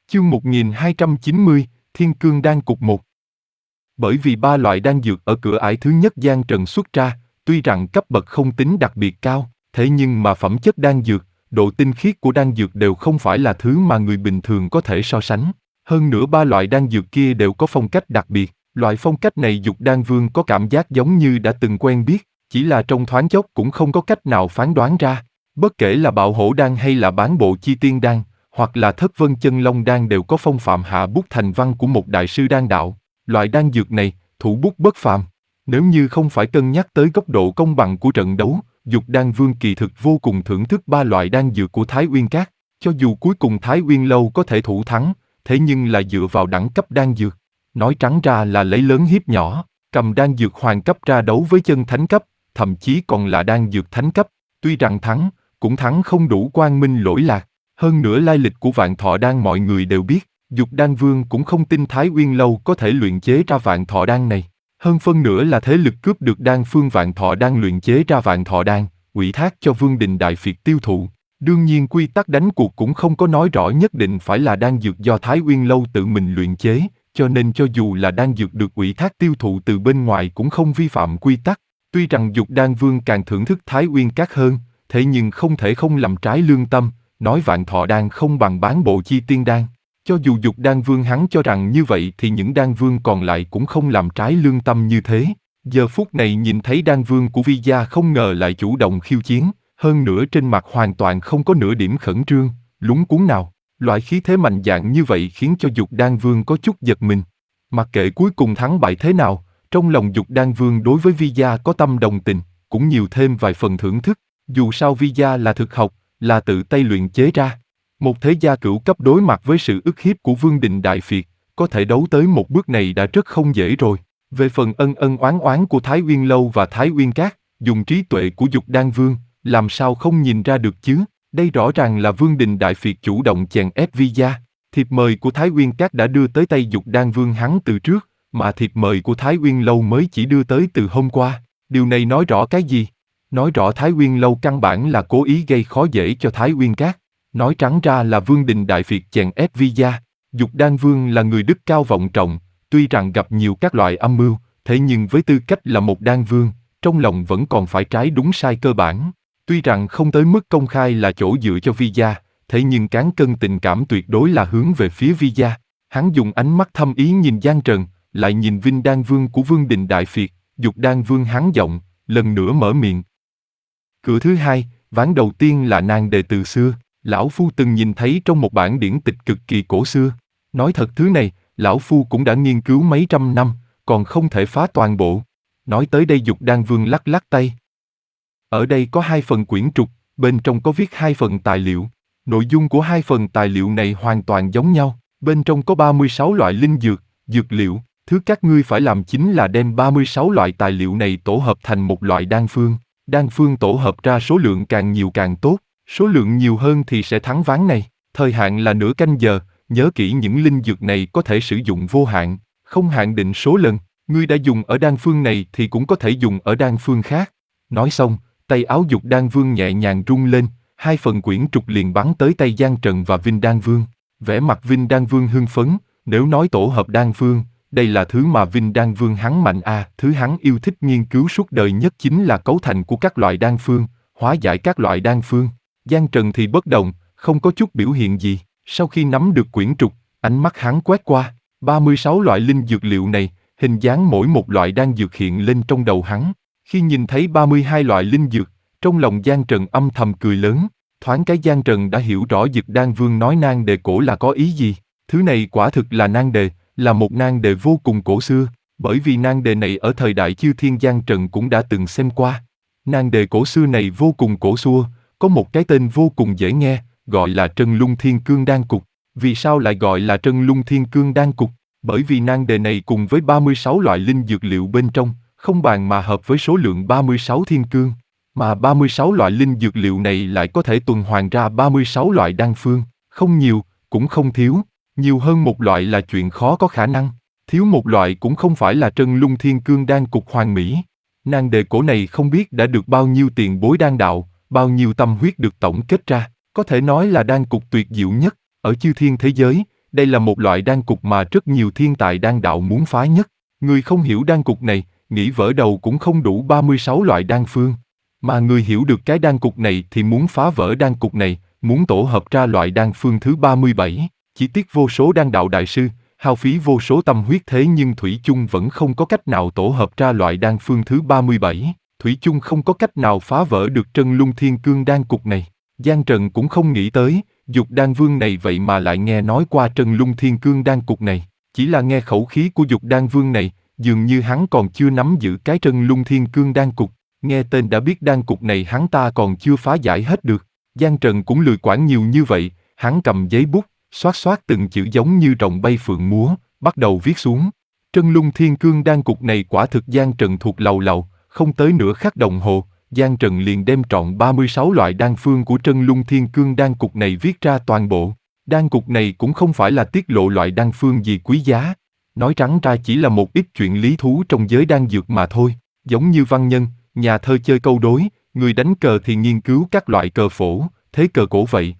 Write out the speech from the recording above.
Chương 1290, Thiên Cương Đan Cục 1. Bởi vì ba loại đan dược ở cửa ải thứ nhất Giang Trần xuất ra, tuy rằng cấp bậc không tính đặc biệt cao, thế nhưng mà phẩm chất đan dược, độ tinh khiết của đan dược đều không phải là thứ mà người bình thường có thể so sánh. Hơn nữa ba loại đan dược kia đều có phong cách đặc biệt, loại phong cách này Dục Đan Vương có cảm giác giống như đã từng quen biết, chỉ là trong thoáng chốc cũng không có cách nào phán đoán ra. Bất kể là Bạo Hổ Đan hay là Bán Bộ Chi Tiên Đan, hoặc là Thất Vân Chân Long Đan đều có phong phạm hạ bút thành văn của một đại sư đan đạo. Loại đan dược này, thủ bút bất phàm. Nếu như không phải cân nhắc tới góc độ công bằng của trận đấu, Dục Đan Vương kỳ thực vô cùng thưởng thức ba loại đan dược của Thái Uyên Các. Cho dù cuối cùng Thái Uyên Lâu có thể thủ thắng, thế nhưng là dựa vào đẳng cấp đan dược. Nói trắng ra là lấy lớn hiếp nhỏ, cầm đan dược hoàng cấp ra đấu với chân thánh cấp, thậm chí còn là đan dược thánh cấp. Tuy rằng thắng, cũng thắng không đủ quang minh lỗi lạc. Hơn nữa lai lịch của Vạn Thọ Đan mọi người đều biết, Dục Đan Vương cũng không tin Thái Uyên Lâu có thể luyện chế ra Vạn Thọ Đan này. Hơn phân nữa là thế lực cướp được đan phương Vạn Thọ Đan luyện chế ra Vạn Thọ Đan, ủy thác cho Vương Đình Đại Phiệt tiêu thụ. Đương nhiên quy tắc đánh cuộc cũng không có nói rõ nhất định phải là đan dược do Thái Uyên Lâu tự mình luyện chế, cho nên cho dù là đan dược được ủy thác tiêu thụ từ bên ngoài cũng không vi phạm quy tắc. Tuy rằng Dục Đan Vương càng thưởng thức Thái Uyên Các hơn, thế nhưng không thể không làm trái lương tâm, nói Vạn Thọ Đan không bằng Bán Bộ Chi Tiên Đan. Cho dù Dục Đan Vương hắn cho rằng như vậy thì những đan vương còn lại cũng không làm trái lương tâm như thế. Giờ phút này nhìn thấy đan vương của Vi Gia không ngờ lại chủ động khiêu chiến, hơn nữa trên mặt hoàn toàn không có nửa điểm khẩn trương, lúng cuống nào. Loại khí thế mạnh dạn như vậy khiến cho Dục Đan Vương có chút giật mình. Mặc kệ cuối cùng thắng bại thế nào, trong lòng Dục Đan Vương đối với Vi Gia có tâm đồng tình, cũng nhiều thêm vài phần thưởng thức. Dù sao Vi Gia là thực học, là tự tay luyện chế ra. Một thế gia cửu cấp đối mặt với sự ức hiếp của Vương Đình Đại Phiệt, có thể đấu tới một bước này đã rất không dễ rồi. Về phần ân ân oán oán của Thái Uyên Lâu và Thái Uyên Các, dùng trí tuệ của Dục Đan Vương, làm sao không nhìn ra được chứ? Đây rõ ràng là Vương Đình Đại Phiệt chủ động chèn ép Vi Gia. Thiệp mời của Thái Uyên Các đã đưa tới tay Dục Đan Vương hắn từ trước, mà thiệp mời của Thái Uyên Lâu mới chỉ đưa tới từ hôm qua. Điều này nói rõ cái gì? Nói rõ Thái Uyên Lâu căn bản là cố ý gây khó dễ cho Thái Uyên Các. Nói trắng ra là Vương Đình Đại Phiệt chèn ép Vi Gia. Dục Đan Vương là người đức cao vọng trọng, tuy rằng gặp nhiều các loại âm mưu, thế nhưng với tư cách là một đan vương, trong lòng vẫn còn phải trái đúng sai cơ bản. Tuy rằng không tới mức công khai là chỗ dựa cho Vi Gia, thế nhưng cán cân tình cảm tuyệt đối là hướng về phía Vi Gia. Hắn dùng ánh mắt thâm ý nhìn Giang Trần, lại nhìn Vinh Đan Vương của Vương Đình Đại Phiệt. Dục Đan Vương hắn giọng, lần nữa mở miệng. Cửa thứ hai, ván đầu tiên là nan đề từ xưa. Lão Phu từng nhìn thấy trong một bản điển tịch cực kỳ cổ xưa. Nói thật thứ này, Lão Phu cũng đã nghiên cứu mấy trăm năm, còn không thể phá toàn bộ. Nói tới đây Dục Đan Vương lắc lắc tay. Ở đây có 2 phần quyển trục, bên trong có viết 2 phần tài liệu. Nội dung của 2 phần tài liệu này hoàn toàn giống nhau. Bên trong có 36 loại linh dược, dược liệu. Thứ các ngươi phải làm chính là đem 36 loại tài liệu này tổ hợp thành một loại đan phương. Đan phương tổ hợp ra số lượng càng nhiều càng tốt. Số lượng nhiều hơn thì sẽ thắng ván này. Thời hạn là nửa canh giờ, nhớ kỹ những linh dược này có thể sử dụng vô hạn, không hạn định số lần. Ngươi đã dùng ở đan phương này thì cũng có thể dùng ở đan phương khác. Nói xong, tay áo Dục Đan Vương nhẹ nhàng rung lên, 2 phần quyển trục liền bắn tới tay Giang Trần và Vinh Đan Vương. Vẻ mặt Vinh Đan Vương hưng phấn, nếu nói tổ hợp đan phương, đây là thứ mà Vinh Đan Vương hắn mạnh thứ hắn yêu thích nghiên cứu suốt đời nhất chính là cấu thành của các loại đan phương, hóa giải các loại đan phương. Giang Trần thì bất động, không có chút biểu hiện gì. Sau khi nắm được quyển trục, ánh mắt hắn quét qua, 36 loại linh dược liệu này, hình dáng mỗi một loại đan dược hiện lên trong đầu hắn. Khi nhìn thấy 32 loại linh dược, trong lòng Giang Trần âm thầm cười lớn. Thoáng cái Giang Trần đã hiểu rõ Dục Đan Vương nói nan đề cổ là có ý gì. Thứ này quả thực là nan đề, là một nan đề vô cùng cổ xưa, bởi vì nan đề này ở thời đại Chư Thiên Giang Trần cũng đã từng xem qua. Nan đề cổ xưa này vô cùng cổ xưa, có một cái tên vô cùng dễ nghe, gọi là Trân Lung Thiên Cương Đan Cục. Vì sao lại gọi là Trân Lung Thiên Cương Đan Cục? Bởi vì nan đề này cùng với 36 loại linh dược liệu bên trong, không bàn mà hợp với số lượng 36 thiên cương. Mà 36 loại linh dược liệu này lại có thể tuần hoàn ra 36 loại đan phương, không nhiều, cũng không thiếu. Nhiều hơn một loại là chuyện khó có khả năng, thiếu một loại cũng không phải là Trân Lung Thiên Cương Đan Cục hoàn mỹ. Nan đề cổ này không biết đã được bao nhiêu tiền bối đan đạo, bao nhiêu tâm huyết được tổng kết ra, có thể nói là đan cục tuyệt diệu nhất, ở chư thiên thế giới, đây là một loại đan cục mà rất nhiều thiên tài đan đạo muốn phá nhất. Người không hiểu đan cục này, nghĩ vỡ đầu cũng không đủ 36 loại đan phương. Mà người hiểu được cái đan cục này thì muốn phá vỡ đan cục này, muốn tổ hợp ra loại đan phương thứ 37. Chỉ tiếc vô số đan đạo đại sư, hao phí vô số tâm huyết thế nhưng Thủy chung vẫn không có cách nào tổ hợp ra loại đan phương thứ 37. Thủy chung không có cách nào phá vỡ được Trân Lung Thiên Cương đan cục này. Giang Trần cũng không nghĩ tới, Dục Đan Vương này vậy mà lại nghe nói qua Trân Lung Thiên Cương đan cục này. Chỉ là nghe khẩu khí của Dục Đan Vương này, dường như hắn còn chưa nắm giữ cái Trân Lung Thiên Cương đan cục. Nghe tên đã biết đan cục này hắn ta còn chưa phá giải hết được. Giang Trần cũng lười quản nhiều như vậy, hắn cầm giấy bút, xoát xoát từng chữ giống như rồng bay phượng múa, bắt đầu viết xuống. Trân Lung Thiên Cương đan cục này quả thực Giang Trần thuộc lầu lầu, không tới nửa khắc đồng hồ, Giang Trần liền đem trọn 36 loại đan phương của Trân Lung Thiên Cương đan cục này viết ra toàn bộ. Đan cục này cũng không phải là tiết lộ loại đan phương gì quý giá, nói trắng ra chỉ là một ít chuyện lý thú trong giới đan dược mà thôi, giống như văn nhân, nhà thơ chơi câu đối, người đánh cờ thì nghiên cứu các loại cờ phổ, thế cờ cổ vậy,